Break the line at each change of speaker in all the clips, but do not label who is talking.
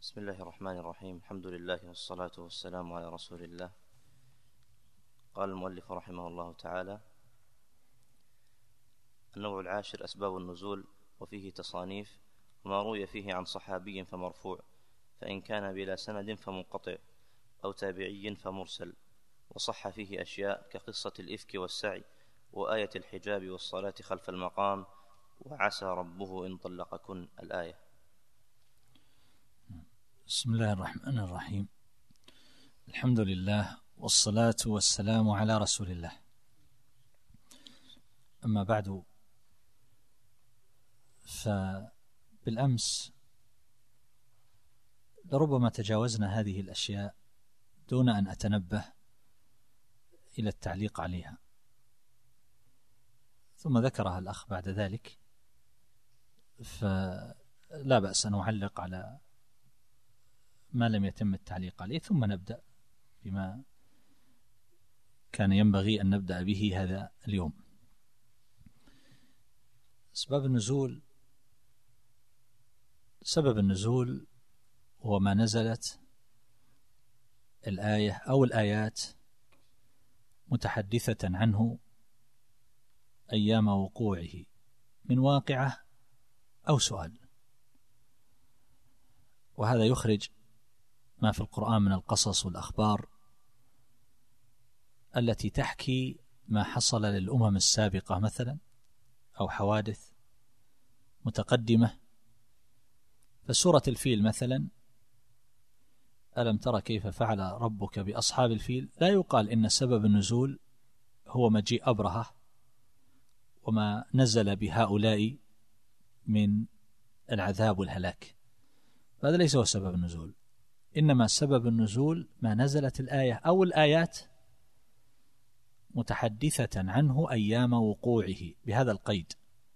بسم الله الرحمن الرحيم. الحمد لله والصلاة والسلام على رسول الله. قال المؤلف رحمه الله تعالى: النوع العاشر: أسباب النزول، وفيه تصانيف: وما روي فيه عن صحابي فمرفوع، فإن كان بلا سند فمنقطع، أو تابعي فمرسل. وصح فيه أشياء كقصة الإفك والسعي، وآية الحجاب والصلاة خلف المقام، وعسى ربه إن طلقكن الآية.
بسم الله الرحمن الرحيم. الحمد لله والصلاة والسلام على رسول الله. أما بعد، فبالأمس لربما تجاوزنا هذه الأشياء دون أن أتنبه إلى التعليق عليها، ثم ذكرها الأخ بعد ذلك، فلا بأس أن أعلق على ما لم يتم التعليق عليه، ثم نبدأ بما كان ينبغي أن نبدأ به هذا اليوم. أسباب النزول: سبب النزول هو ما نزلت الآية أو الآيات متحدثة عنه أيام وقوعه من واقعة أو سؤال، وهذا يخرج ما في القرآن من القصص والأخبار التي تحكي ما حصل للأمم السابقة مثلا، أو حوادث متقدمة. فسورة الفيل مثلا: ألم ترى كيف فعل ربك بأصحاب الفيل، لا يقال إن سبب النزول هو مجيء أبرهة وما نزل بهؤلاء من العذاب والهلاك، هذا ليس هو سبب النزول. إنما سبب النزول ما نزلت الآية أو الآيات متحدثة عنه أيام وقوعه، بهذا القيد.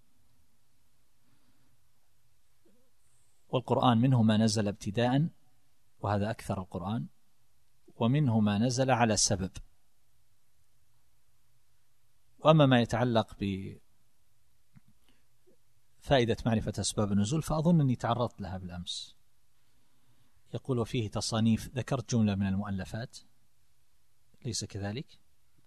والقرآن منه ما نزل ابتداء، وهذا أكثر القرآن، ومنه ما نزل على سبب. وأما ما يتعلق بفائدة معرفة أسباب النزول فأظن أني تعرضت لها بالأمس. يقول: وفيه تصانيف، ذكرت جملة من المؤلفات، ليس كذلك؟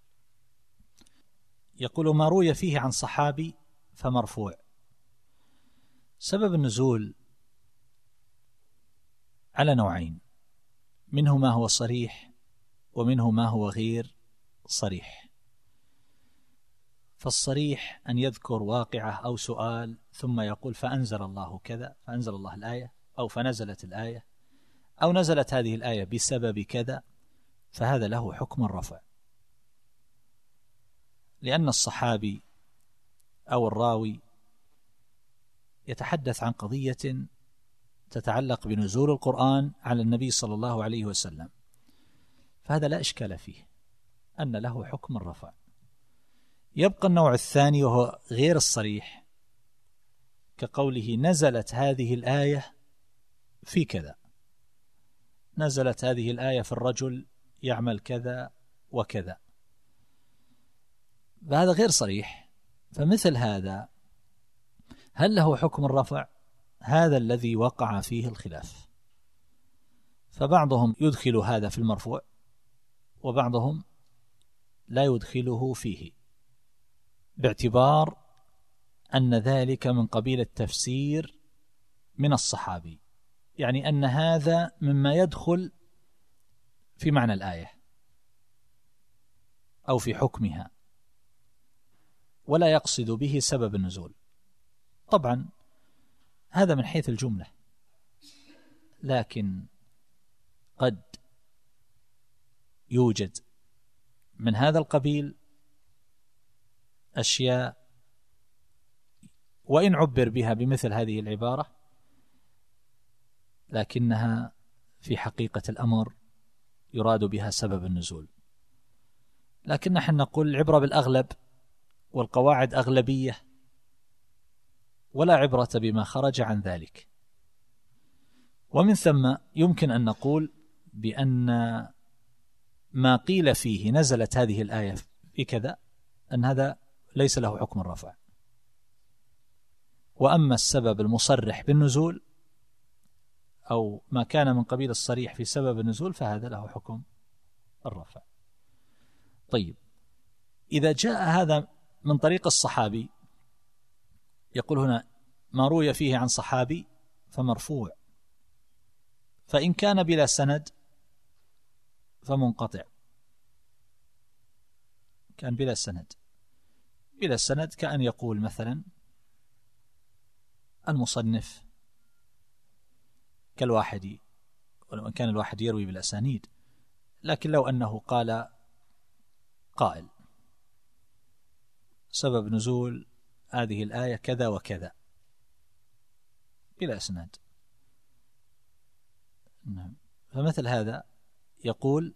يقول: ما روي فيه عن صحابي فمرفوع. سبب النزول على نوعين: منه ما هو صريح، ومنه ما هو غير صريح. فالصريح أن يذكر واقعة أو سؤال ثم يقول فأنزل الله كذا، فأنزل الله الآية، أو فنزلت الآية، أو نزلت هذه الآية بسبب كذا، فهذا له حكم الرفع، لأن الصحابي أو الراوي يتحدث عن قضية تتعلق بنزول القرآن على النبي صلى الله عليه وسلم، فهذا لا إشكال فيه أن له حكم الرفع. يبقى النوع الثاني وهو غير الصريح، كقوله نزلت هذه الآية في كذا، نزلت هذه الآية في الرجل يعمل كذا وكذا، فهذا غير صريح. فمثل هذا هل له حكم الرفع؟ هذا الذي وقع فيه الخلاف، فبعضهم يدخل هذا في المرفوع، وبعضهم لا يدخله فيه، باعتبار أن ذلك من قبيل التفسير من الصحابي، يعني أن هذا مما يدخل في معنى الآية أو في حكمها، ولا يقصد به سبب النزول. طبعا هذا من حيث الجملة، لكن قد يوجد من هذا القبيل أشياء وإن عبر بها بمثل هذه العبارة، لكنها في حقيقة الأمر يراد بها سبب النزول. لكن نحن نقول العبرة بالأغلب، والقواعد أغلبية، ولا عبرة بما خرج عن ذلك. ومن ثم يمكن أن نقول بأن ما قيل فيه نزلت هذه الآية في كذا، أن هذا ليس له حكم الرفع. وأما السبب المصرح بالنزول أو ما كان من قبيل الصريح في سبب النزول فهذا له حكم الرفع. طيب، إذا جاء هذا من طريق الصحابي، يقول هنا ما روي فيه عن صحابي فمرفوع، فإن كان بلا سند فمنقطع. كان بلا سند كأن يقول مثلا المصنف كالواحدي، ولو أن كان الواحد يروي بالأسانيد، لكن لو أنه قال قائل سبب نزول هذه الآية كذا وكذا بلا إسناد، فمثل هذا يقول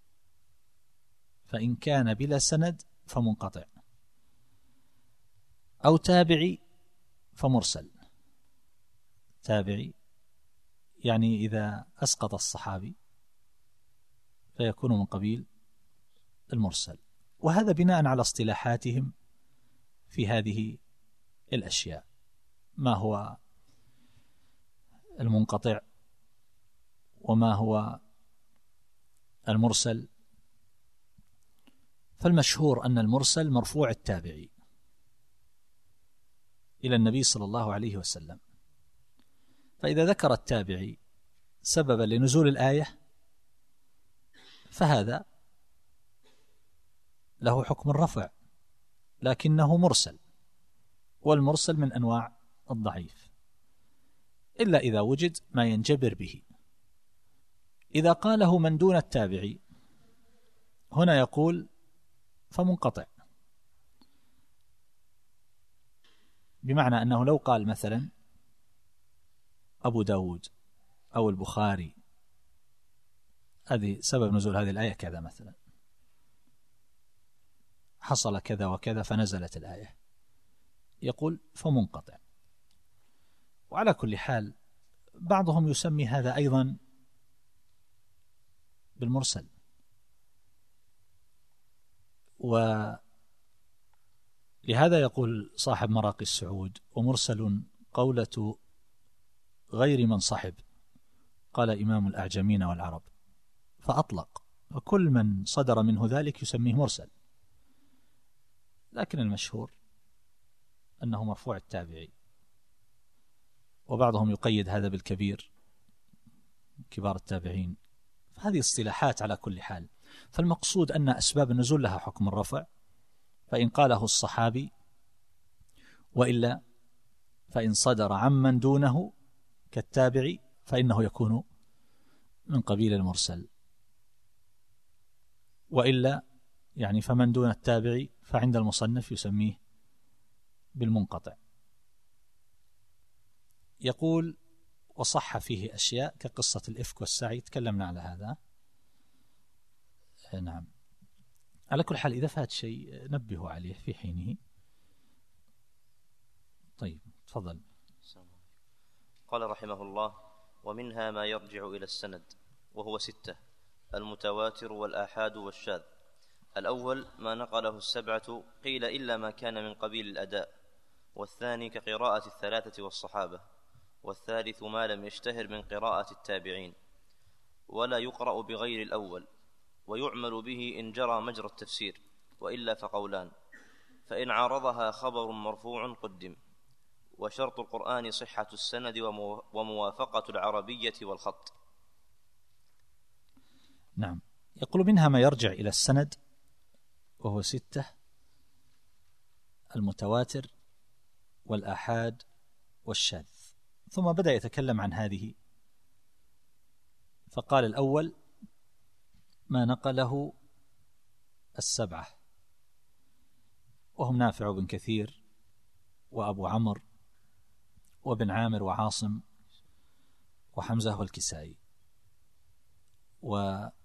فإن كان بلا سند فمنقطع، أو تابعي فمرسل. تابعي يعني إذا أسقط الصحابي فيكون من قبيل المرسل، وهذا بناء على اصطلاحاتهم في هذه الأشياء، ما هو المنقطع وما هو المرسل. فالمشهور أن المرسل مرفوع التابعي إلى النبي صلى الله عليه وسلم، فإذا ذكر التابعي سببا لنزول الآية فهذا له حكم الرفع، لكنه مرسل، والمرسل من أنواع الضعيف، إلا إذا وجد ما ينجبر به. إذا قاله من دون التابعي هنا يقول فمنقطع، بمعنى أنه لو قال مثلا أبو داود أو البخاري هذه سبب نزول هذه الآية كذا مثلا، حصل كذا وكذا فنزلت الآية، يقول فمنقطع. وعلى كل حال بعضهم يسمي هذا أيضا بالمرسل، ولهذا يقول صاحب مراقي السعود ومرسل قولة غير من صحب، قال إمام الأعجمين والعرب، فأطلق، وكل من صدر منه ذلك يسميه مرسل، لكن المشهور أنه مرفوع التابعي، وبعضهم يقيد هذا بالكبير، كبار التابعين. فهذه اصطلاحات على كل حال. فالمقصود أن أسباب النزول لها حكم الرفع، فإن قاله الصحابي، وإلا فإن صدر عمن دونه كالتابعي فإنه يكون من قبيل المرسل، وإلا يعني فمن دون التابعي فعند المصنف يسميه بالمنقطع. يقول وصح فيه أشياء كقصة الإفك والسعي، تكلمنا على هذا. نعم، على كل حال إذا فات شيء نبهوا عليه في حينه. طيب تفضل.
قال رحمه الله: ومنها ما يرجع إلى السند، وهو 6: المتواتر والآحاد والشاذ. الأول ما نقله 7 قيل إلا ما كان من قبيل الأداء، والثاني كقراءة 3 والصحابة، والثالث ما لم يشتهر من قراءة التابعين، ولا يقرأ بغير الأول، ويعمل به إن جرى مجرى التفسير، وإلا فقولان: فإن عارضها خبر مرفوع قدم، وشرط القرآن صحة السند وموافقة العربية والخط.
نعم، يقول منها ما يرجع إلى السند، وهو 6: المتواتر والآحاد والشاذ. ثم بدأ يتكلم عن هذه، فقال الأول ما نقله 7، وهم نافع بن كثير وأبو عمرو وابن عامر وعاصم وحمزة والكسائي. ويقول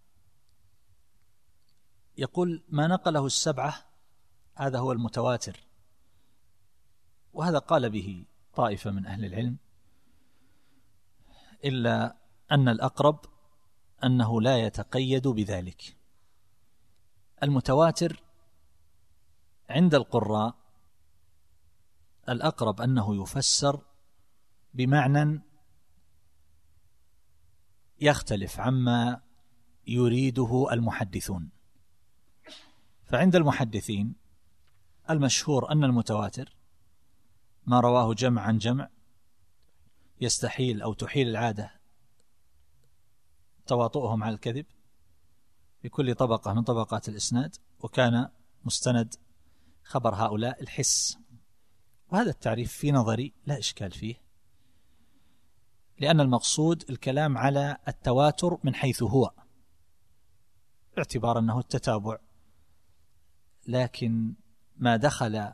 ما نقله 7 هذا هو المتواتر، وهذا قال به طائفة من أهل العلم، إلا أن الأقرب أنه لا يتقيد بذلك. المتواتر عند القراء الأقرب أنه يفسر بمعنى يختلف عما يريده المحدثون. فعند المحدثين المشهور أن المتواتر ما رواه جمع عن جمع يستحيل أو تحيل العادة تواطؤهم على الكذب بكل طبقة من طبقات الإسناد، وكان مستند خبر هؤلاء الحس. وهذا التعريف في نظري لا إشكال فيه، لأن المقصود الكلام على التواتر من حيث هو، باعتبار أنه التتابع. لكن ما دخل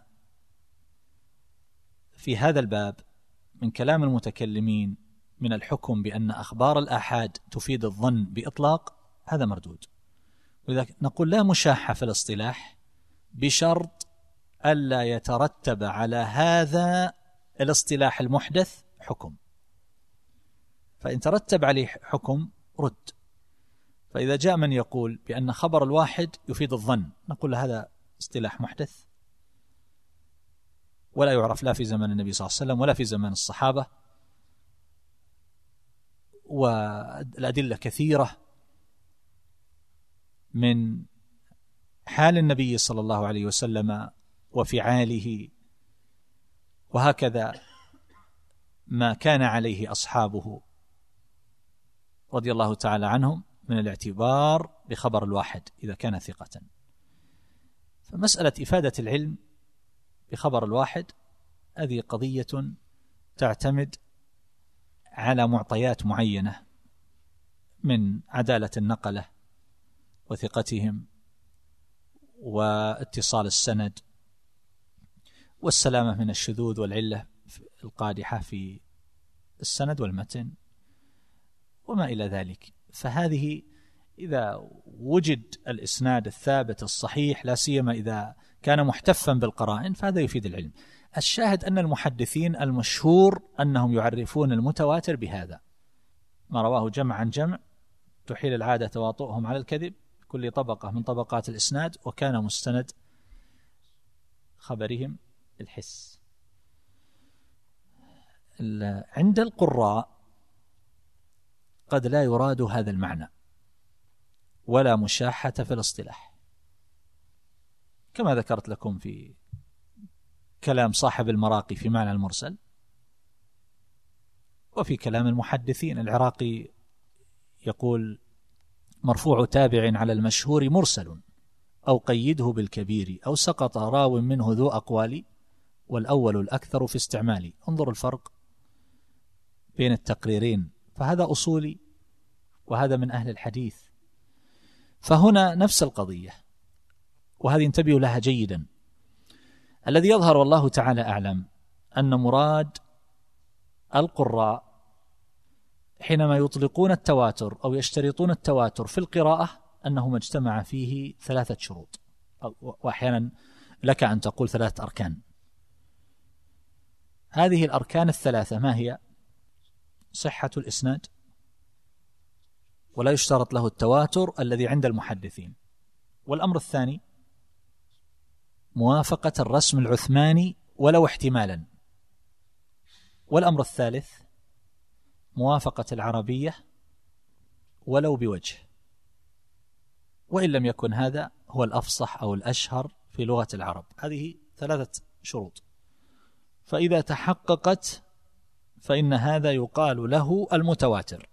في هذا الباب من كلام المتكلمين من الحكم بأن أخبار الآحاد تفيد الظن بإطلاق، هذا مردود. وإذا نقول لا مشاحة في الاصطلاح بشرط ألا يترتب على هذا الاصطلاح المحدث حكم، فإن ترتب عليه حكم رد. فإذا جاء من يقول بأن خبر الواحد يفيد الظن، نقول هذا اصطلاح محدث ولا يعرف لا في زمن النبي صلى الله عليه وسلم ولا في زمن الصحابة، والأدلة كثيرة من حال النبي صلى الله عليه وسلم وفعاله، وهكذا ما كان عليه أصحابه رضي الله تعالى عنهم من الاعتبار بخبر الواحد إذا كان ثقة. فمسألة إفادة العلم بخبر الواحد هذه قضية تعتمد على معطيات معينة من عدالة النقلة وثقتهم واتصال السند والسلامة من الشذوذ والعلة القادحة في السند والمتن وما إلى ذلك. فهذه إذا وجد الإسناد الثابت الصحيح، لا سيما إذا كان محتفا بالقرائن، فهذا يفيد العلم. الشاهد أن المحدثين المشهور أنهم يعرفون المتواتر بهذا: ما رواه جمع عن جمع تحيل العادة تواطؤهم على الكذب كل طبقة من طبقات الإسناد، وكان مستند خبرهم الحس. عند القراء قد لا يراد هذا المعنى ولا مشاحة في الاصطلاح، كما ذكرت لكم في كلام صاحب المراقي في معنى المرسل، وفي كلام المحدثين. العراقي يقول: مرفوع تابع على المشهور مرسل، أو قيده بالكبير، أو سقط راو منه ذو أقوال، والأول الأكثر في استعمالي. انظر الفرق بين التقريرين، فهذا أصولي وهذا من أهل الحديث. فهنا نفس القضية، وهذه انتبهوا لها جيدا. الذي يظهر والله تعالى أعلم أن مراد القراء حينما يطلقون التواتر أو يشترطون التواتر في القراءة أنه ما اجتمع فيه 3 شروط، وأحيانا لك أن تقول 3 أركان. هذه الأركان 3 ما هي؟ صحة الإسناد، ولا يشترط له التواتر الذي عند المحدثين. والأمر الثاني موافقة الرسم العثماني ولو احتمالا. والأمر الثالث موافقة العربية ولو بوجه، وإن لم يكن هذا هو الأفصح أو الأشهر في لغة العرب. هذه 3 شروط، فإذا تحققت فإن هذا يقال له المتواتر،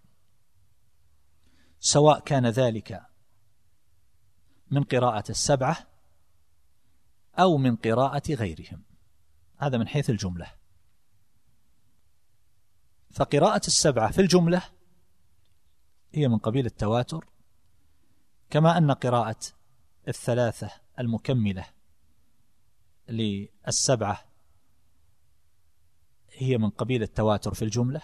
سواء كان ذلك من قراءة 7 أو من قراءة غيرهم. هذا من حيث الجملة. فقراءة 7 في الجملة هي من قبيل التواتر، كما أن قراءة 3 المكملة لل7 هي من قبيل التواتر في الجملة.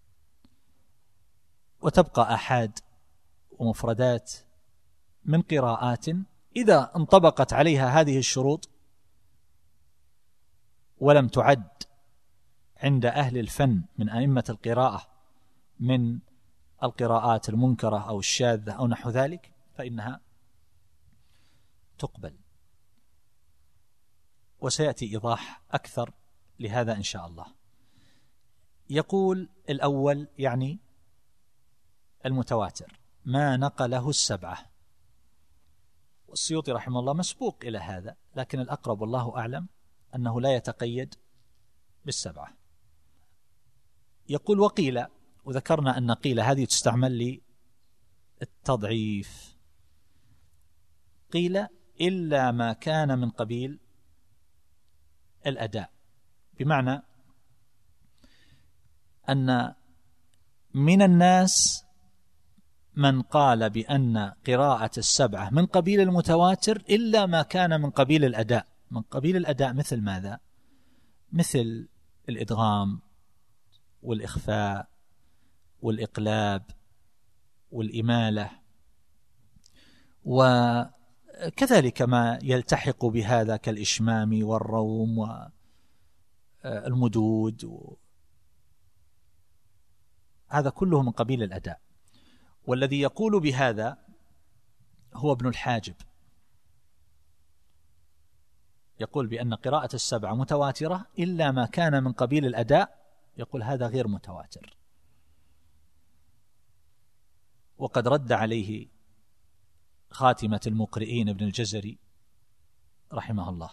وتبقى أحاد ومفردات من قراءات إذا انطبقت عليها هذه الشروط ولم تعد عند أهل الفن من أئمة القراءة من القراءات المنكرة أو الشاذة أو نحو ذلك، فإنها تقبل. وسيأتي إيضاح أكثر لهذا إن شاء الله. يقول الأول يعني المتواتر ما نقله السبعة، والسيوطي رحمه الله مسبوق إلى هذا، لكن الأقرب والله أعلم أنه لا يتقيد بالسبعة. يقول وقيل، وذكرنا أن قيل هذه تستعمل للتضعيف، قيل إلا ما كان من قبيل الأداء، بمعنى أن من الناس من قال بأن قراءة السبعة من قبيل المتواتر إلا ما كان من قبيل الأداء. من قبيل الأداء مثل ماذا؟ مثل الإدغام والإخفاء والإقلاب والإمالة، وكذلك ما يلتحق بهذا كالإشمام والروم والمدود، هذا كله من قبيل الأداء. والذي يقول بهذا هو ابن الحاجب، يقول بأن قراءة السبعة متواترة إلا ما كان من قبيل الأداء، يقول هذا غير متواتر. وقد رد عليه خاتمة المقرئين ابن الجزري رحمه الله،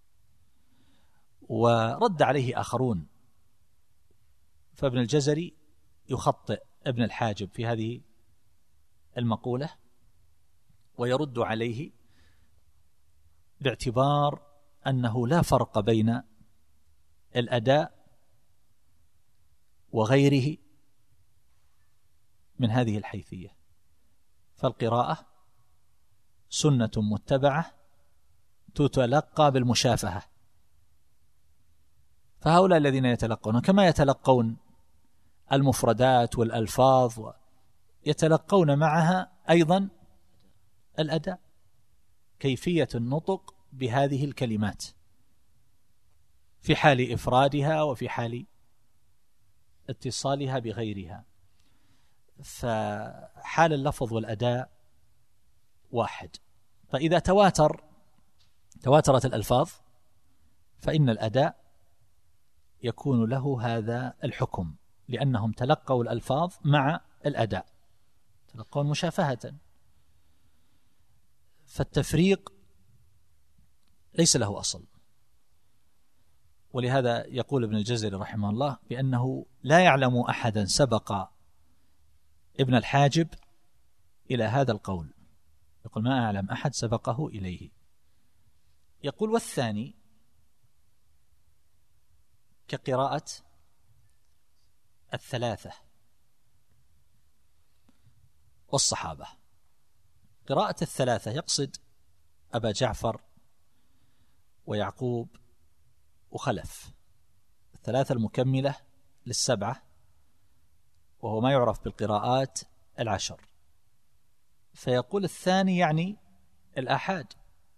ورد عليه آخرون، فابن الجزري يخطئ ابن الحاجب في هذه المقولة ويرد عليه باعتبار أنه لا فرق بين الأداء وغيره من هذه الحيثية، فالقراءة سنة متبعة تتلقى بالمشافهة، فهؤلاء الذين يتلقون كما يتلقون المفردات والألفاظ يتلقون معها أيضا الأداء، كيفية النطق بهذه الكلمات في حال إفرادها وفي حال اتصالها بغيرها، فحال اللفظ والأداء واحد. فإذا تواترت الألفاظ فإن الأداء يكون له هذا الحكم، لأنهم تلقوا الألفاظ مع الأداء، تلقون مشافهة، فالتفريق ليس له أصل. ولهذا يقول ابن الجزري رحمه الله بأنه لا يعلم أحدا سبق ابن الحاجب إلى هذا القول، يقول ما أعلم أحد سبقه إليه. يقول والثاني كقراءة الثلاثة والصحابة. قراءة الثلاثة يقصد أبا جعفر ويعقوب وخلف، الثلاثة المكملة للسبعة، وهو ما يعرف بالقراءات العشر. فيقول الثاني يعني الآحاد،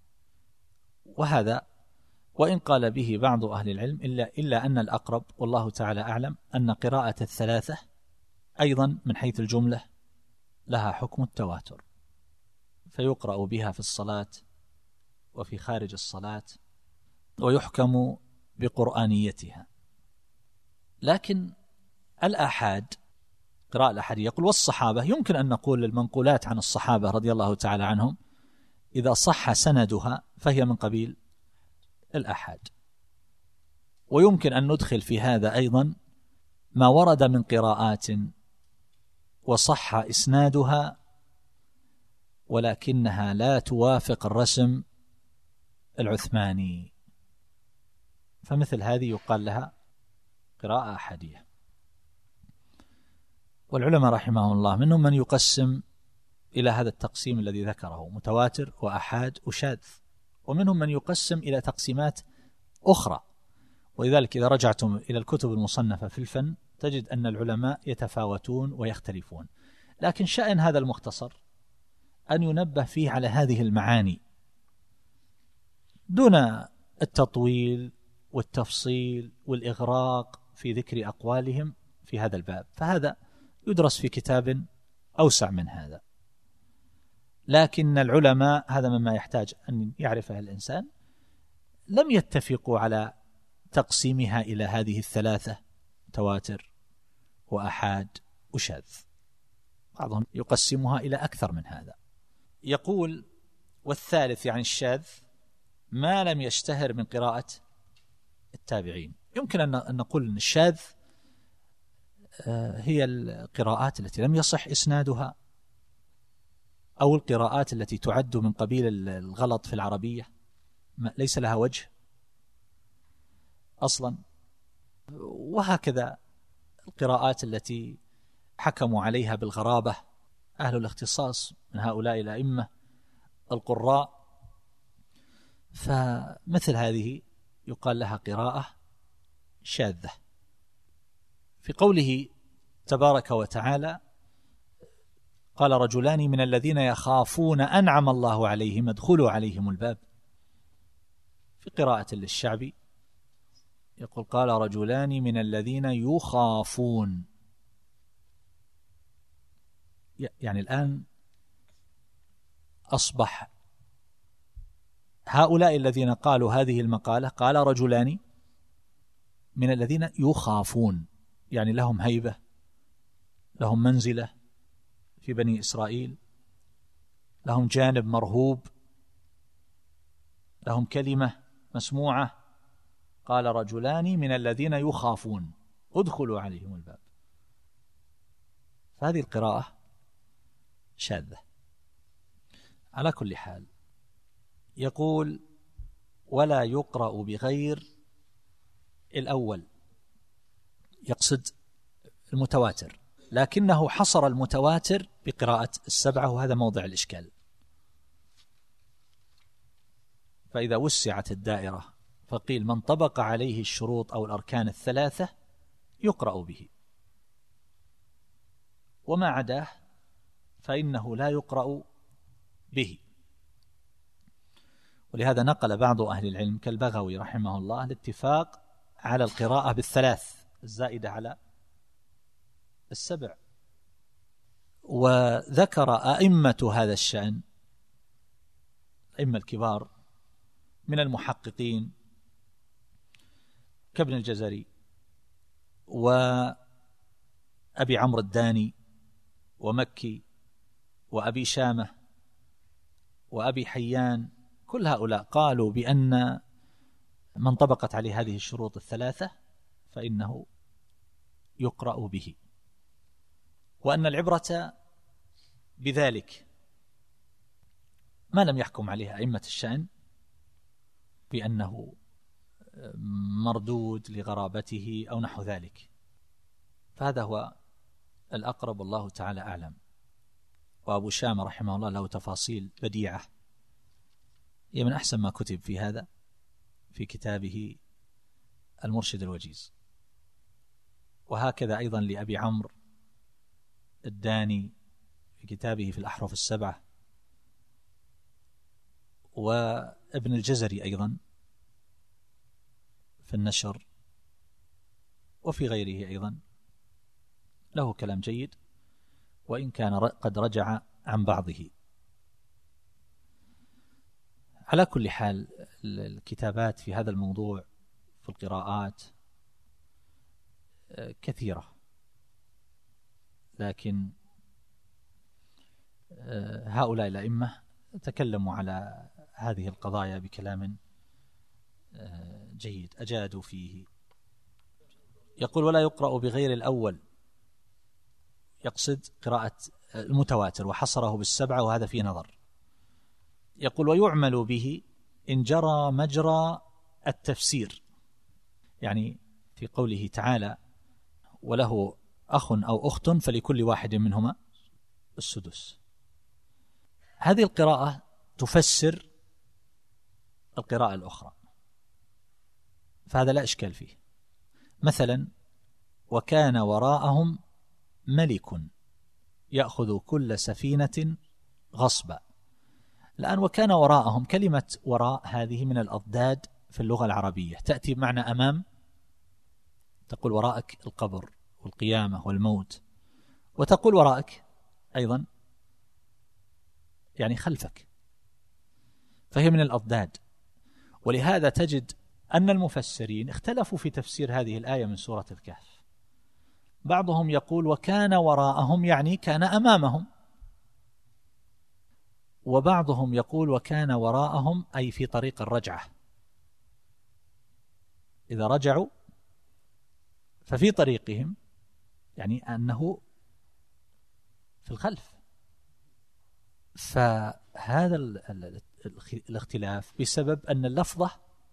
وهذا وإن قال به بعض أهل العلم إلا أن الأقرب والله تعالى أعلم أن قراءة الثلاثة أيضا من حيث الجملة لها حكم التواتر، فيقرأ بها في الصلاة وفي خارج الصلاة ويحكم بقرآنيتها. لكن الآحاد، قراءة الآحاد، يقول والصحابة، يمكن أن نقول المنقولات عن الصحابة رضي الله تعالى عنهم إذا صح سندها فهي من قبيل الآحاد. ويمكن أن ندخل في هذا أيضا ما ورد من قراءات وصح إسنادها ولكنها لا توافق الرسم العثماني، فمثل هذه يقال لها قراءة أحادية. والعلماء رحمهم الله منهم من يقسم إلى هذا التقسيم الذي ذكره متواتر وأحاد وشاذ، ومنهم من يقسم إلى تقسيمات أخرى. ولذلك إذا رجعتم إلى الكتب المصنفة في الفن تجد أن العلماء يتفاوتون ويختلفون، لكن شأن هذا المختصر أن ينبه فيه على هذه المعاني دون التطويل والتفصيل والإغراق في ذكر أقوالهم في هذا الباب، فهذا يدرس في كتاب أوسع من هذا. لكن العلماء، هذا مما يحتاج أن يعرفه الإنسان، لم يتفقوا على تقسيمها إلى هذه الثلاثة، تواتر وأحاد وشاذ، بعضهم يقسمها إلى أكثر من هذا. يقول والثالث يعني الشاذ ما لم يشتهر من قراءة التابعين. يمكن أن نقول أن الشاذ هي القراءات التي لم يصح إسنادها، أو القراءات التي تعد من قبيل الغلط في العربية، ليس لها وجه أصلا. وهكذا القراءات التي حكموا عليها بالغرابة أهل الاختصاص من هؤلاء الأئمة القراء، فمثل هذه يقال لها قراءة شاذة. في قوله تبارك وتعالى قال رجلان من الذين يخافون أنعم الله عليهم ادخلوا عليهم الباب، في قراءة للشعبي يقول قال رجلان من الذين يخافون. يعني الآن أصبح هؤلاء الذين قالوا هذه المقالة قال رجلان من الذين يخافون، يعني لهم هيبة، لهم منزلة في بني إسرائيل، لهم جانب مرهوب، لهم كلمة مسموعة. قال رجلان من الذين يخافون ادخلوا عليهم الباب. فهذه القراءة شاذة. على كل حال يقول ولا يقرأ بغير الأول، يقصد المتواتر، لكنه حصر المتواتر بقراءة السبعة، وهذا موضع الإشكال. فإذا وسعت الدائرة فقيل من طبق عليه الشروط أو الأركان الثلاثة يقرأ به، وما عداه فإنه لا يقرأ به. ولهذا نقل بعض أهل العلم كالبغوي رحمه الله الاتفاق على القراءة بالثلاث الزائدة على السبع. وذكر أئمة هذا الشأن، أئمة الكبار من المحققين كابن الجزري وأبي عمرو الداني ومكي وأبي شامة وأبي حيان، كل هؤلاء قالوا بأن من طبقت عليه هذه الشروط الثلاثة فإنه يقرأ به، وأن العبرة بذلك ما لم يحكم عليه أئمة الشأن بأنه مردود لغرابته أو نحو ذلك. فهذا هو الأقرب، والله تعالى أعلم. وأبو شامة رحمه الله له تفاصيل بديعة، هي من أحسن ما كتب في هذا في كتابه المرشد الوجيز. وهكذا أيضا لأبي عمرو الداني في كتابه في الأحرف السبعة، وابن الجزري أيضا في النشر، وفي غيره أيضا له كلام جيد، وإن كان قد رجع عن بعضه. على كل حال الكتابات في هذا الموضوع في القراءات كثيرة، لكن هؤلاء الأئمة تكلموا على هذه القضايا بكلام جيد أجادوا فيه. يقول ولا يقرأ بغير الأول، يقصد قراءة المتواتر وحصره بالسبعة، وهذا فيه نظر. يقول ويعمل به إن جرى مجرى التفسير، يعني في قوله تعالى وله أخ أو أخت فلكل واحد منهما السدس. هذه القراءة تفسر القراءة الأخرى، فهذا لا إشكال فيه. مثلا وكان وراءهم ملك يأخذ كل سفينة غصبا. الآن وكان وراءهم، كلمة وراء هذه من الأضداد في اللغة العربية، تأتي بمعنى أمام، تقول وراءك القبر والقيامة والموت، وتقول وراءك أيضا يعني خلفك، فهي من الأضداد. ولهذا تجد أن المفسرين اختلفوا في تفسير هذه الآية من سورة الكهف. بعضهم يقول وكان وراءهم يعني كان أمامهم، وبعضهم يقول وكان وراءهم أي في طريق الرجعة، إذا رجعوا ففي طريقهم، يعني أنه في الخلف. فهذا الاختلاف بسبب أن اللفظة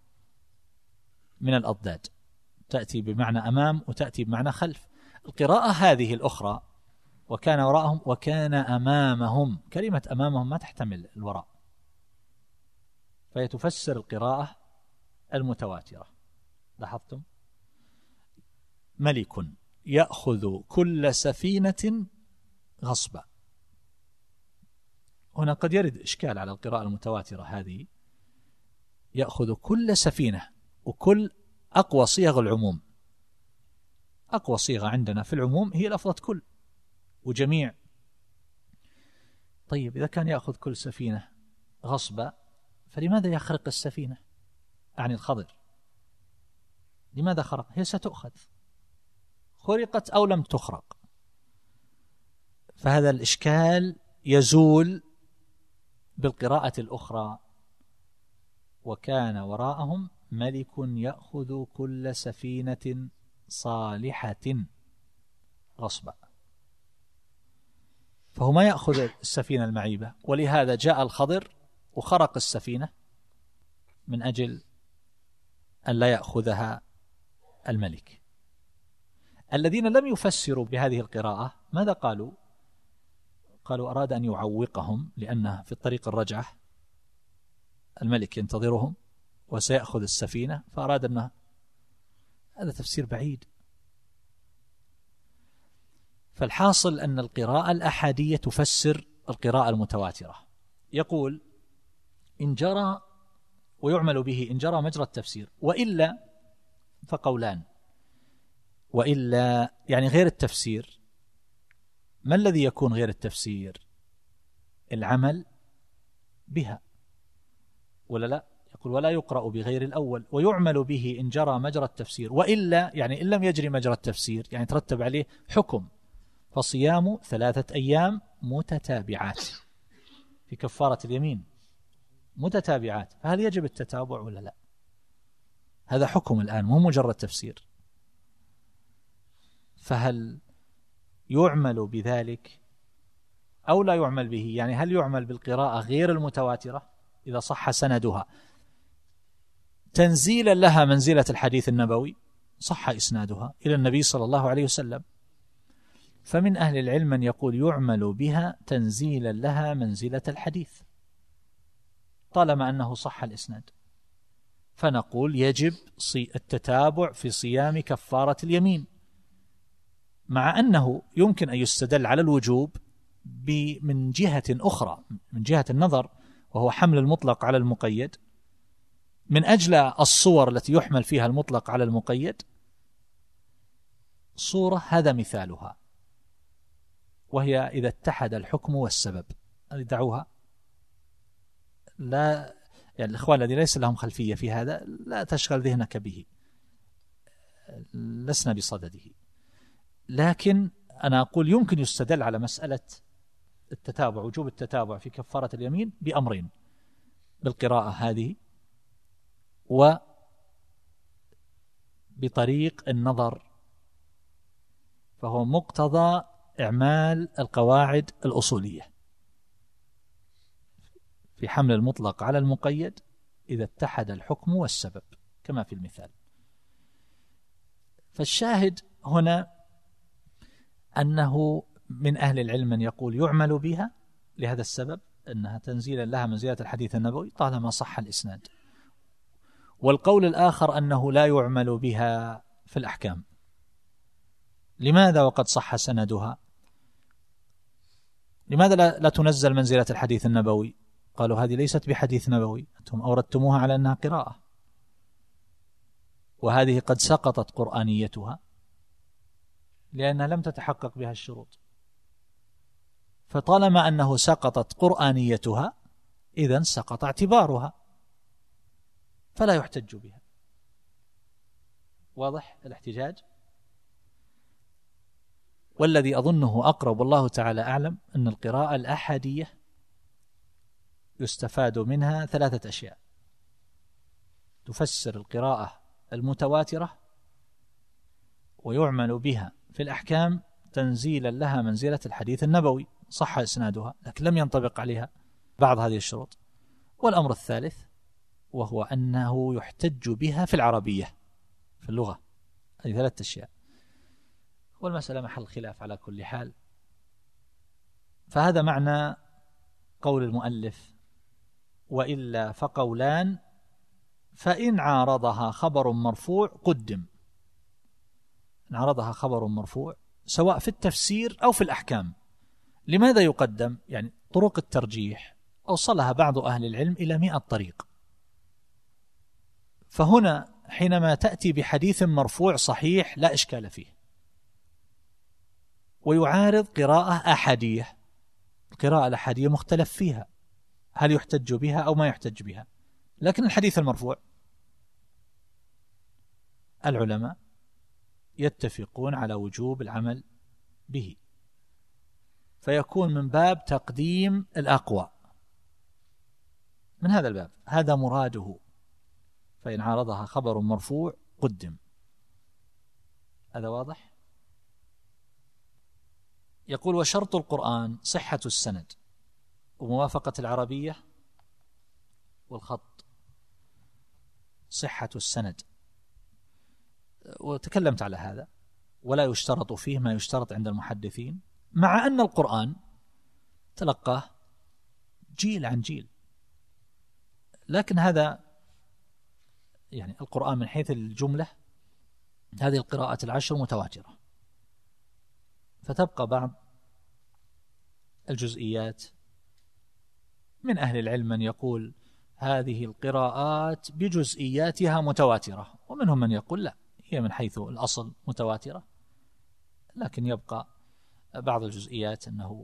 من الأضداد، تأتي بمعنى أمام وتأتي بمعنى خلف. القراءة هذه الأخرى وكان وراءهم وكان أمامهم، كلمة أمامهم ما تحتمل الوراء، فهي تفسر القراءة المتواترة. لاحظتم؟ ملك يأخذ كل سفينة غصبا. هنا قد يرد إشكال على القراءة المتواترة هذه، يأخذ كل سفينة، وكل أقوى صيغ العموم. أقوى صيغة عندنا في العموم هي لفظة كل وجميع. طيب إذا كان يأخذ كل سفينة غصبا، فلماذا يخرق السفينة؟ يعني الخضر لماذا خرق؟ هي ستؤخذ، خرقت أو لم تخرق. فهذا الإشكال يزول بالقراءة الأخرى وكان وراءهم ملك يأخذ كل سفينة صالحة غصبا. فهو ما يأخذ السفينة المعيبة، ولهذا جاء الخضر وخرق السفينة من أجل أن لا يأخذها الملك. الذين لم يفسروا بهذه القراءة ماذا قالوا؟ قالوا أراد أن يعوقهم، لأن في الطريق الرجعة الملك ينتظرهم وسيأخذ السفينة، فأراد أنه، هذا تفسير بعيد. فالحاصل أن القراءة الأحادية تفسر القراءة المتواترة. يقول إن جرى ويعمل به إن جرى مجرى التفسير، وإلا فقولان. وإلا يعني غير التفسير. ما الذي يكون غير التفسير؟ العمل بها، ولا لا؟ يقول ولا يقرأ بغير الأول ويعمل به إن جرى مجرى التفسير، وإلا يعني إن لم يجري مجرى التفسير، يعني ترتب عليه حكم، فصيام 3 أيام متتابعات في كفارة اليمين، متتابعات، فهل يجب التتابع ولا لا؟ هذا حكم الآن، مو مجرد تفسير. فهل يعمل بذلك أو لا يعمل به؟ يعني هل يعمل بالقراءة غير المتواترة إذا صح سندها تنزيلا لها منزلة الحديث النبوي، صح إسنادها إلى النبي صلى الله عليه وسلم، فمن أهل العلم من يقول يعمل بها تنزيلا لها منزلة الحديث طالما أنه صح الإسناد، فنقول يجب التتابع في صيام كفارة اليمين، مع أنه يمكن أن يستدل على الوجوب من جهة أخرى، من جهة النظر، وهو حمل المطلق على المقيد، من أجل الصور التي يحمل فيها المطلق على المقيد. صورة هذا مثالها، وهي إذا اتحد الحكم والسبب. دعوها، لا يعني الإخوان الذين ليس لهم خلفية في هذا لا تشغل ذهنك به، لسنا بصدده. لكن أنا أقول يمكن يستدل على مسألة التتابع، وجوب التتابع في كفارة اليمين بأمرين: بالقراءة هذه وبطريق النظر، فهو مقتضى إعمال القواعد الأصولية في حمل المطلق على المقيد إذا اتحد الحكم والسبب كما في المثال. فالشاهد هنا أنه من أهل العلم من يقول يعمل بها لهذا السبب، أنها تنزيلا لها منزلة الحديث النبوي طالما صح الإسناد. والقول الآخر أنه لا يعمل بها في الأحكام. لماذا وقد صح سندها؟ لماذا لا تنزل منزلة الحديث النبوي؟ قالوا هذه ليست بحديث نبوي، أنتم أوردتموها على أنها قراءة، وهذه قد سقطت قرآنيتها لأنها لم تتحقق بها الشروط. فطالما أنه سقطت قرآنيتها إذن سقط اعتبارها، فلا يحتج بها. واضح الاحتجاج؟ والذي أظنه أقرب والله تعالى أعلم أن القراءة الأحادية يستفاد منها 3 أشياء: تفسر القراءة المتواترة، ويعمل بها في الأحكام تنزيلا لها منزلة الحديث النبوي صح إسنادها لكن لم ينطبق عليها بعض هذه الشروط. والأمر الثالث وهو أنه يحتج بها في العربية في اللغة. هذه 3 أشياء، والمسألة محل خلاف على كل حال. فهذا معنى قول المؤلف: وإلا فقولان فإن عارضها خبر مرفوع قدم. إن عارضها خبر مرفوع سواء في التفسير أو في الأحكام. لماذا يقدم؟ يعني طرق الترجيح أوصلها بعض أهل العلم إلى 100 طريق. فهنا حينما تأتي بحديث مرفوع صحيح لا إشكال فيه، ويعارض قراءة أحادية، القراءة الأحادية مختلف فيها هل يحتج بها أو ما يحتج بها، لكن الحديث المرفوع العلماء يتفقون على وجوب العمل به، فيكون من باب تقديم الأقوى. من هذا الباب هذا مراده، فإن عارضها خبر مرفوع قدم. هذا واضح؟ يقول: وشرط القرآن صحة السند وموافقة العربية والخط. صحة السند وتكلمت على هذا، ولا يشترط فيه ما يشترط عند المحدثين، مع أن القرآن تلقاه جيل عن جيل، لكن هذا يعني القرآن من حيث الجملة هذه القراءات 10 متواترة، فتبقى بعض الجزئيات. من أهل العلم من يقول هذه القراءات بجزئياتها متواترة، ومنهم من يقول لا، هي من حيث الأصل متواترة، لكن يبقى بعض الجزئيات. أنه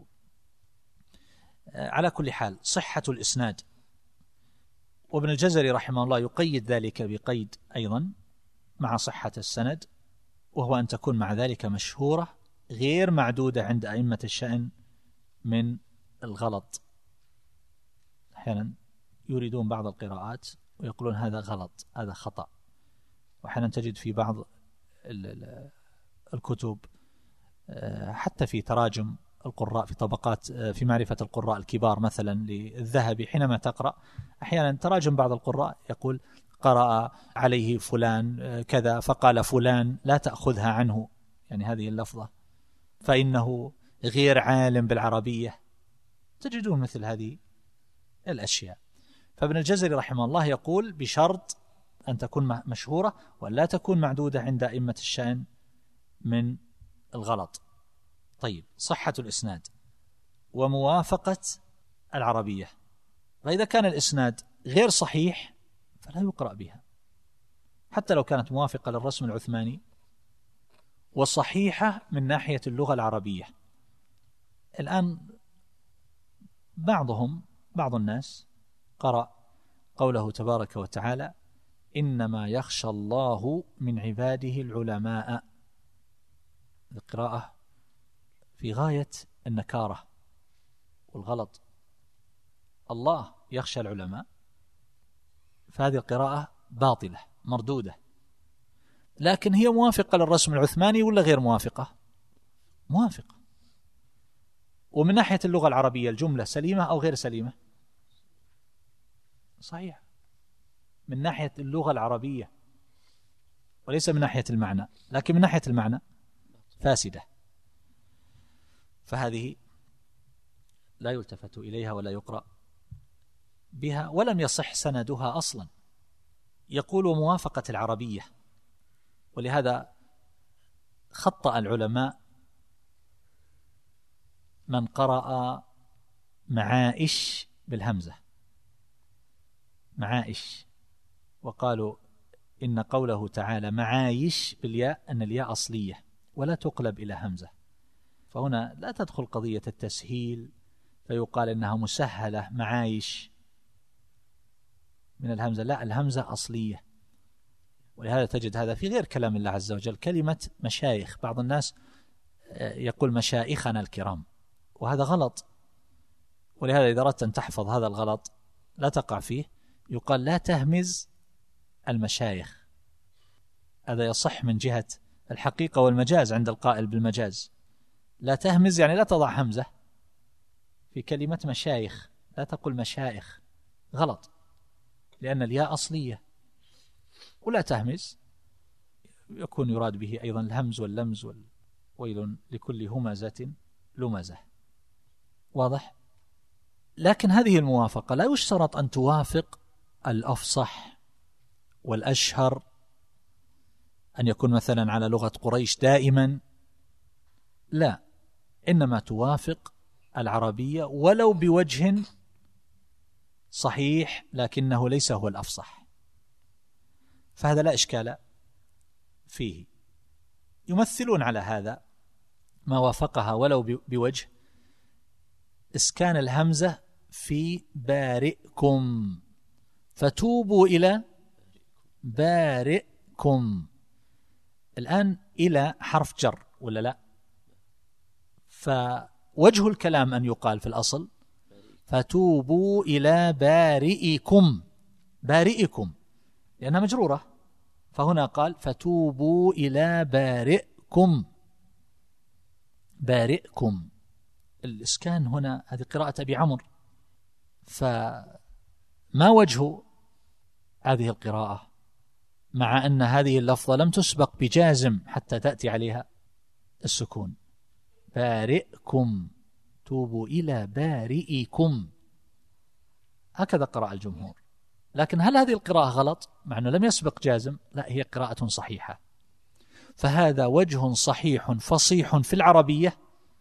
على كل حال صحة الإسناد، وابن الجزري رحمه الله يقيد ذلك بقيد أيضا مع صحة السند، وهو أن تكون مع ذلك مشهورة غير معدودة عند أئمة الشأن من الغلط. أحيانا يريدون بعض القراءات ويقولون هذا غلط، هذا خطأ. وأحيانا تجد في بعض الكتب حتى في تراجم القراء في طبقات في معرفة القراء الكبار مثلا للذهبي، حينما تقرأ أحيانا تراجم بعض القراء يقول قرأ عليه فلان كذا فقال فلان لا تأخذها عنه، يعني هذه اللفظة، فإنه غير عالم بالعربية. تجدون مثل هذه الأشياء. فابن الجزري رحمه الله يقول بشرط أن تكون مشهورة ولا تكون معدودة عند أئمة الشأن من الغلط. طيب، صحة الإسناد وموافقة العربية. فإذا كان الإسناد غير صحيح فلا يقرأ بها حتى لو كانت موافقة للرسم العثماني وصحيحة من ناحية اللغة العربية. الآن بعض الناس قرأ قوله تبارك وتعالى: إنما يخشى الله من عباده العلماء. القراءة في غاية النكارة والغلط. الله يخشى العلماء، فهذه القراءة باطلة مردودة. لكن هي موافقة للرسم العثماني ولا غير موافقة؟ موافقة. ومن ناحية اللغة العربية الجملة سليمة أو غير سليمة؟ صحيح، من ناحية اللغة العربية وليس من ناحية المعنى، لكن من ناحية المعنى فاسدة. فهذه لا يلتفت إليها ولا يقرأ بها، ولم يصح سندها أصلا. يقول موافقة العربية، ولهذا خطأ العلماء من قرأ معائش بالهمزة، معائش، وقالوا إن قوله تعالى معايش بالياء أن الياء أصلية ولا تقلب إلى همزة، فهنا لا تدخل قضية التسهيل فيقال إنها مسهلة معايش من الهمزة، لا، الهمزة أصلية. ولهذا تجد هذا في غير كلام الله عز وجل. كلمة مشايخ بعض الناس يقول مشايخنا الكرام، وهذا غلط. ولهذا إذا أردت أن تحفظ هذا الغلط لا تقع فيه، يقال لا تهمز المشايخ. هذا يصح من جهة الحقيقة والمجاز عند القائل بالمجاز. لا تهمز يعني لا تضع همزة في كلمة مشايخ، لا تقول مشايخ، غلط، لأن الياء أصلية. ولا تهمز يكون يراد به أيضا الهمز واللمز ويل لكل همزة لمزة. واضح؟ لكن هذه الموافقة لا يشترط أن توافق الأفصح والأشهر، أن يكون مثلا على لغة قريش دائما، لا، إنما توافق العربية ولو بوجه صحيح لكنه ليس هو الأفصح، فهذا لا إشكال فيه. يمثلون على هذا ما وافقها ولو بوجه إسكان الهمزة في بارئكم، فتوبوا إلى بارئكم. الآن إلى حرف جر ولا لا؟ فوجه الكلام أن يقال في الأصل فتوبوا إلى بارئكم، بارئكم لأنها مجرورة، فهنا قال فتوبوا إلى بارئكم، بارئكم. الإسكان هنا هذه قراءة أبي عمرو، فما وجه هذه القراءة مع أن هذه اللفظة لم تسبق بجازم حتى تأتي عليها السكون؟ بارئكم، توبوا إلى بارئكم، هكذا قرأ الجمهور. لكن هل هذه القراءة غلط مع أنه لم يسبق جازم؟ لا، هي قراءة صحيحة. فهذا وجه صحيح فصيح في العربية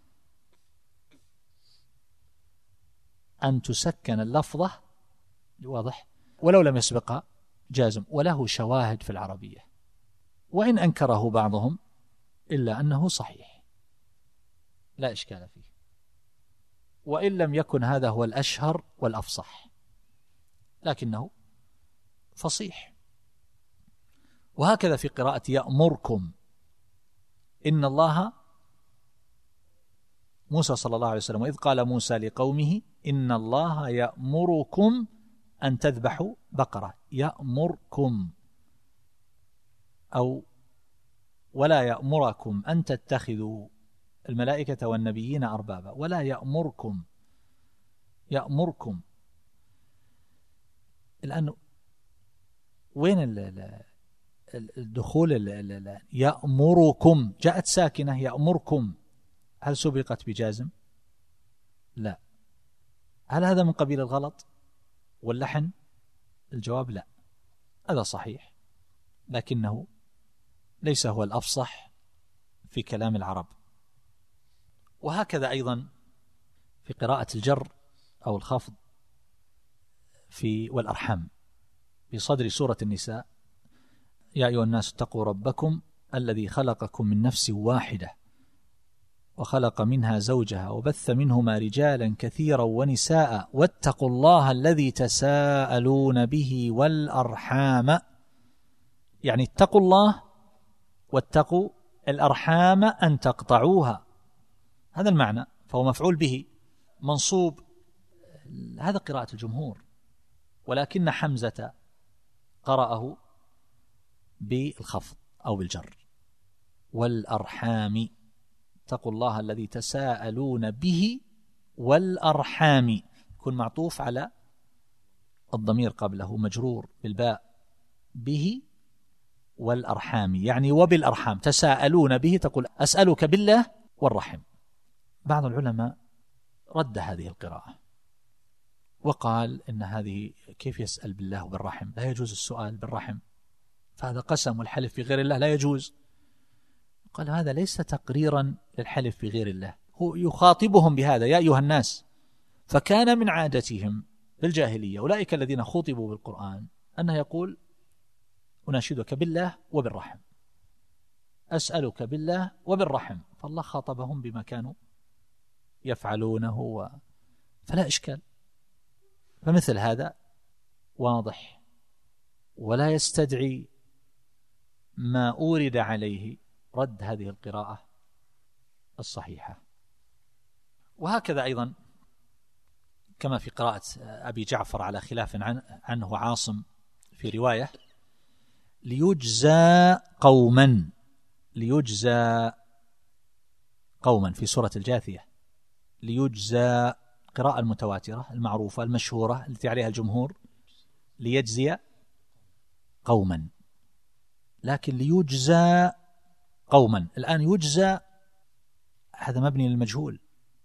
أن تسكن اللفظة، واضح، ولو لم يسبقها جازم، وله شواهد في العربية، وإن أنكره بعضهم إلا أنه صحيح لا إشكال فيه، وإن لم يكن هذا هو الأشهر والأفصح لكنه فصيح. وهكذا في قراءة يأمركم، إن الله، موسى صلى الله عليه وسلم، وإذ قال موسى لقومه إن الله يأمركم أن تذبحوا بقرة، يأمركم، أو ولا يأمركم أن تتخذوا الملائكة والنبيين أربابا، ولا يأمركم، يأمركم. الآن وين الدخول؟ يأمركم جاءت ساكنة، يأمركم، هل سبقت بجازم؟ لا. هل هذا من قبيل الغلط واللحن؟ الجواب لا، هذا صحيح لكنه ليس هو الأفصح في كلام العرب. وهكذا أيضا في قراءة الجر أو الخفض في والأرحام في صدر سورة النساء، يا أيها الناس اتقوا ربكم الذي خلقكم من نفس واحدة وخلق منها زوجها وبث منهما رجالا كثيرا ونساء واتقوا الله الذي تساءلون به والأرحام، يعني اتقوا الله واتقوا الأرحام أن تقطعوها، هذا المعنى، فهو مفعول به منصوب. هذا قراءة الجمهور، ولكن حمزة قرأه بالخفض أو بالجر، والأرحام، اتقوا الله الذي تساءلون به والأرحام، يكون معطوف على الضمير قبله مجرور بالباء، به والأرحام، يعني وبالأرحام، تساءلون به تقول أسألك بالله والرحم. بعض العلماء رد هذه القراءة وقال إن هذه كيف يسأل بالله وبالرحم؟ لا يجوز السؤال بالرحم، فهذا قسم، والحلف في غير الله لا يجوز. قال هذا ليس تقريرا للحلف في غير الله، هو يخاطبهم بهذا يا أيها الناس. فكان من عادتهم في الجاهلية أولئك الذين خطبوا بالقرآن أنه يقول أناشدك بالله وبالرحم، أسألك بالله وبالرحم، فالله خاطبهم بما كانوا يفعلونه فلا إشكال. فمثل هذا واضح ولا يستدعي ما أورد عليه رد هذه القراءة الصحيحة. وهكذا أيضا كما في قراءة أبي جعفر على خلاف عنه عاصم في رواية: ليجزى قوما، ليجزى قوما في سورة الجاثية، ليجزى، قراءة المتواترة المعروفة المشهورة التي عليها الجمهور، ليجزي قوما، لكن ليجزى قوما. الآن يجزى هذا مبني للمجهول،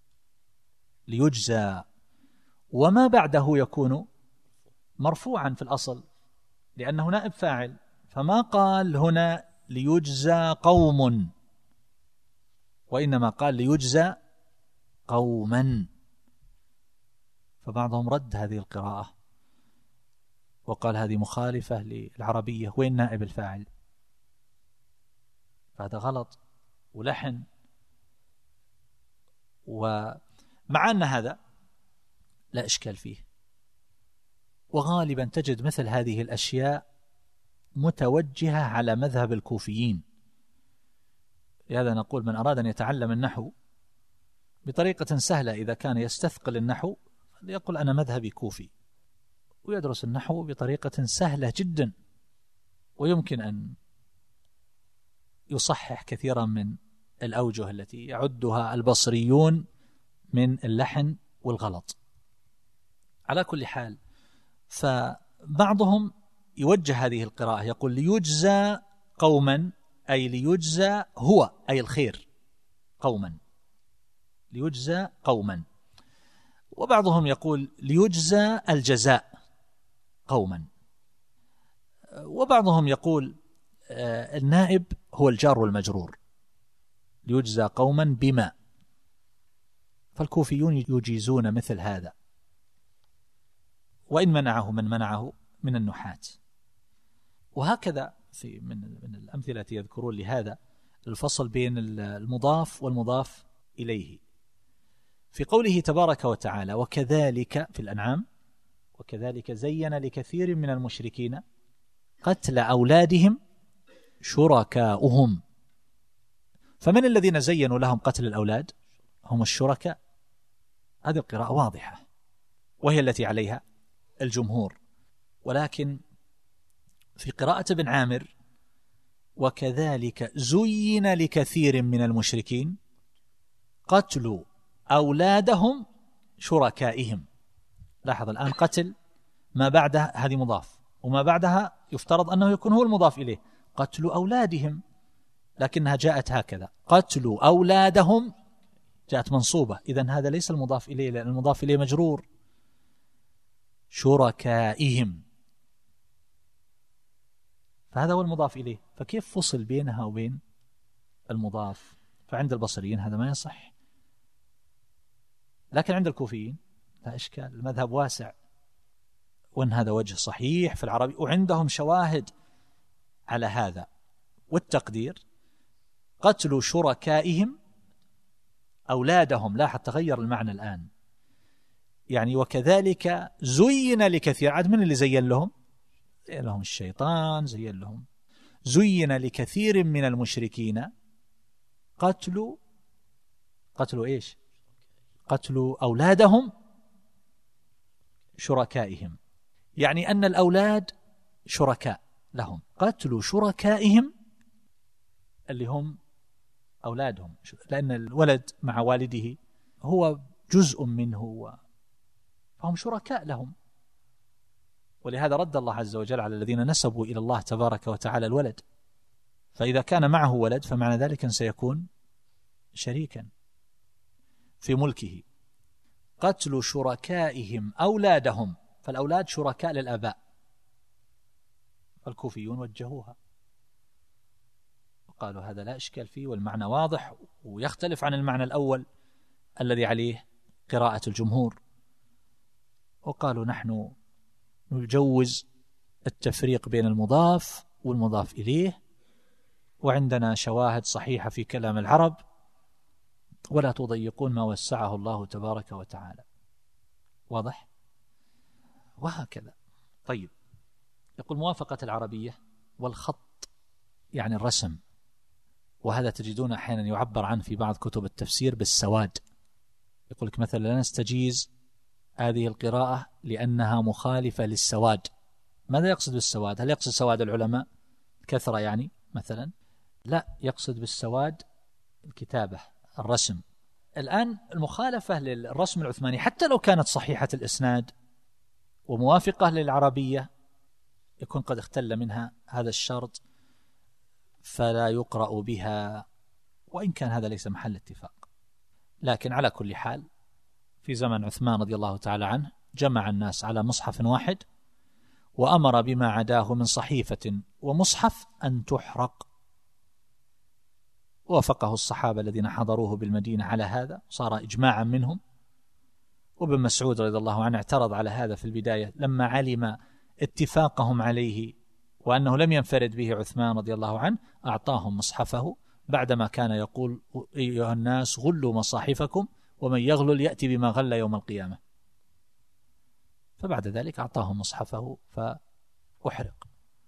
ليجزى، وما بعده يكون مرفوعا في الأصل لأنه نائب فاعل، فما قال هنا ليجزى قوم، وإنما قال ليجزى قوما. فبعضهم رد هذه القراءة وقال هذه مخالفة للعربية، وين نائب الفاعل؟ فهذا غلط ولحن. ومع أن هذا لا إشكال فيه، وغالبا تجد مثل هذه الأشياء متوجهة على مذهب الكوفيين. لهذا نقول من أراد أن يتعلم النحو بطريقة سهلة إذا كان يستثقل النحو يقول أنا مذهبي كوفي، ويدرس النحو بطريقة سهلة جدا، ويمكن أن يصحح كثيرا من الأوجه التي يعدها البصريون من اللحن والغلط. على كل حال، فبعضهم يوجه هذه القراءة يقول ليجزى قوما، أي ليجزى هو أي الخير قوما، ليجزى قوما. وبعضهم يقول ليجزى الجزاء قوما. وبعضهم يقول النائب هو الجار والمجرور، ليجزى قوما بما. فالكوفيون يجيزون مثل هذا، وإن منعه من منعه من النحاة. وهكذا في من الأمثلة يذكرون لهذا الفصل بين المضاف والمضاف إليه في قوله تبارك وتعالى: وكذلك في الأنعام، وكذلك زين لكثير من المشركين قتل أولادهم شركاؤهم. فمن الذين زينوا لهم قتل الأولاد؟ هم الشركاء. هذه القراءة واضحة وهي التي عليها الجمهور. ولكن في قراءة ابن عامر: وكذلك زين لكثير من المشركين قتل أولادهم شركائهم. لاحظ الآن قتل ما بعدها هذه مضاف، وما بعدها يفترض أنه يكون هو المضاف إليه، قتل أولادهم، لكنها جاءت هكذا قتل أولادهم، جاءت منصوبة، إذن هذا ليس المضاف إليه لأن المضاف إليه مجرور. شركائهم، فهذا هو المضاف إليه، فكيف فصل بينها وبين المضاف؟ فعند البصريين هذا ما يصح، لكن عند الكوفيين لا إشكال، المذهب واسع، وأن هذا وجه صحيح في العربي، وعندهم شواهد على هذا. والتقدير قتل شركائهم أولادهم. لاحظ تغير المعنى الآن، يعني وكذلك زين لكثير، عاد من اللي زين لهم؟ زين لهم الشيطان، زين لهم. زين لكثير من المشركين قتل إيش؟ قتل أولادهم شركائهم، يعني أن الأولاد شركاء لهم، قتل شركائهم اللي هم أولادهم، لأن الولد مع والده هو جزء منه، فهم شركاء لهم. ولهذا رد الله عز وجل على الذين نسبوا إلى الله تبارك وتعالى الولد، فإذا كان معه ولد فمعنى ذلك أن سيكون شريكا في ملكه. قتل شركائهم أولادهم، فالأولاد شركاء للآباء، فالكوفيون وجهوها وقالوا هذا لا إشكال فيه، والمعنى واضح ويختلف عن المعنى الأول الذي عليه قراءة الجمهور. وقالوا نحن نجوز التفريق بين المضاف والمضاف إليه، وعندنا شواهد صحيحة في كلام العرب، ولا تضيقون ما وسعه الله تبارك وتعالى. واضح؟ وهكذا. طيب، يقول موافقة العربية والخط يعني الرسم، وهذا تجدون أحيانا يعبر عنه في بعض كتب التفسير بالسواد. يقول لك مثلا لا نستجيز هذه القراءة لأنها مخالفة للسواد. ماذا يقصد بالسواد؟ هل يقصد سواد العلماء كثرة يعني مثلا؟ لا، يقصد بالسواد الكتابة، الرسم. الآن المخالفة للرسم العثماني حتى لو كانت صحيحة الإسناد وموافقة للعربية يكون قد اختل منها هذا الشرط فلا يقرأ بها، وإن كان هذا ليس محل اتفاق. لكن على كل حال في زمن عثمان رضي الله تعالى عنه جمع الناس على مصحف واحد وأمر بما عداه من صحيفة ومصحف أن تحرق. وافقه الصحابة الذين حضروه بالمدينة على هذا، صار إجماعا منهم. وابن مسعود رضي الله عنه اعترض على هذا في البداية لما علم اتفاقهم عليه وأنه لم ينفرد به عثمان رضي الله عنه، أعطاهم مصحفه بعدما كان يقول أيها الناس غلوا مصاحفكم ومن يغلل يأتي بما غل يوم القيامة. فبعد ذلك أعطاهم مصحفه فأحرق.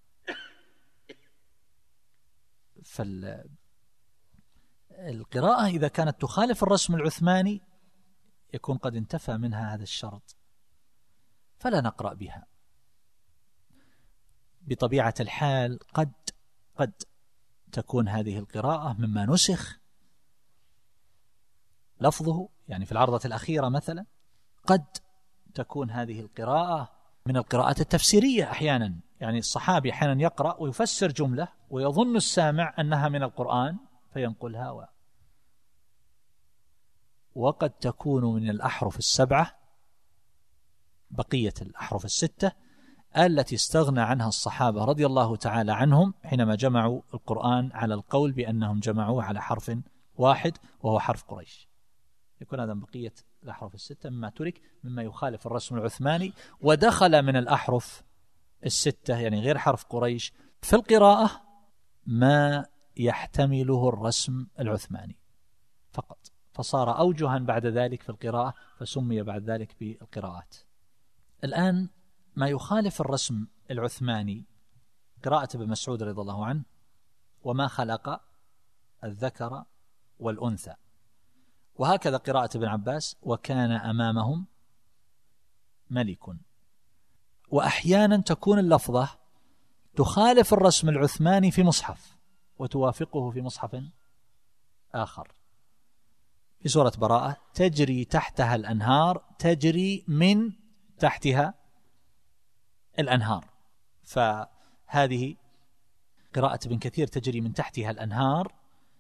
فالقراءة إذا كانت تخالف الرسم العثماني يكون قد انتفى منها هذا الشرط فلا نقرأ بها. بطبيعة الحال قد تكون هذه القراءة مما نسخ لفظه، يعني في العرضة الأخيرة مثلا قد تكون هذه القراءة من القراءات التفسيرية أحيانا، يعني الصحابي أحيانا يقرأ ويفسر جملة ويظن السامع أنها من القرآن فينقلها وقد تكون من الأحرف السبعة بقية الأحرف الستة التي استغنى عنها الصحابة رضي الله تعالى عنهم حينما جمعوا القرآن على القول بأنهم جمعوه على حرف واحد وهو حرف قريش. يكون هذا بقية الأحرف الستة مما ترك مما يخالف الرسم العثماني. ودخل من الأحرف الستة يعني غير حرف قريش في القراءة ما يحتمله الرسم العثماني فقط، فصار أوجها بعد ذلك في القراءة فسمي بعد ذلك بالقراءات. الآن ما يخالف الرسم العثماني قراءة ابن مسعود رضي الله عنه وما خلق الذكر والأنثى، وهكذا قراءة ابن عباس وكان أمامهم ملك. وأحيانا تكون اللفظة تخالف الرسم العثماني في مصحف وتوافقه في مصحف آخر. في سورة براءة تجري تحتها الأنهار، تجري من تحتها الأنهار، فهذه قراءة ابن كثير تجري من تحتها الأنهار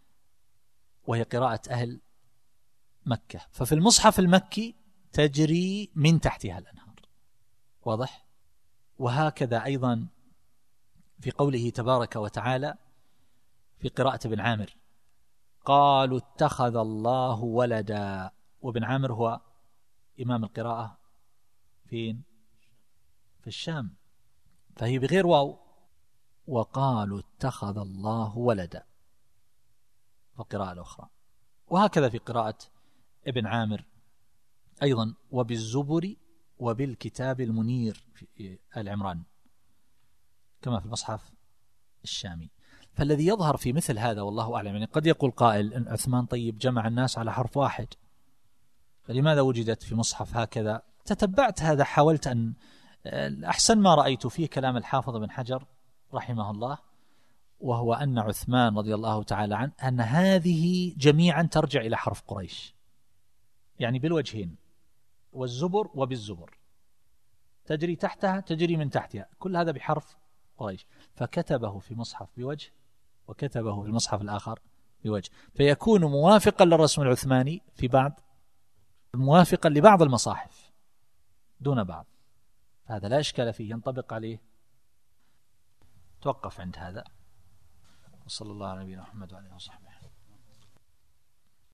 وهي قراءة أهل مكة. ففي المصحف المكي تجري من تحتها الأنهار، واضح؟ وهكذا أيضا في قوله تبارك وتعالى في قراءة ابن عامر قالوا اتخذ الله ولدا، وابن عامر هو إمام القراءة فين؟ في الشام، فهي بغير واو. وقالوا اتخذ الله ولدا في القراءة الأخرى. وهكذا في قراءة ابن عامر أيضا وبالزبر وبالكتاب المنير في آل عمران كما في المصحف الشامي. فالذي يظهر في مثل هذا والله أعلم، يعني قد يقول قائل إن عثمان طيب جمع الناس على حرف واحد فلماذا وجدت في مصحف هكذا؟ تتبعت هذا، حاولت أن أحسن ما رأيت فيه كلام الحافظ بن حجر رحمه الله، وهو أن عثمان رضي الله تعالى عنه أن هذه جميعا ترجع إلى حرف قريش، يعني بالوجهين، والزبر وبالزبر تجري تحتها تجري من تحتها، كل هذا بحرف قريش، فكتبه في مصحف بوجه وكتبه في المصحف الآخر بوجه، فيكون موافقا للرسم العثماني في بعض، موافقا لبعض المصاحف دون بعض، هذا لا إشكال فيه ينطبق عليه. توقف عند هذا، وصلى الله على نبينا محمد وعلى آله وصحبه.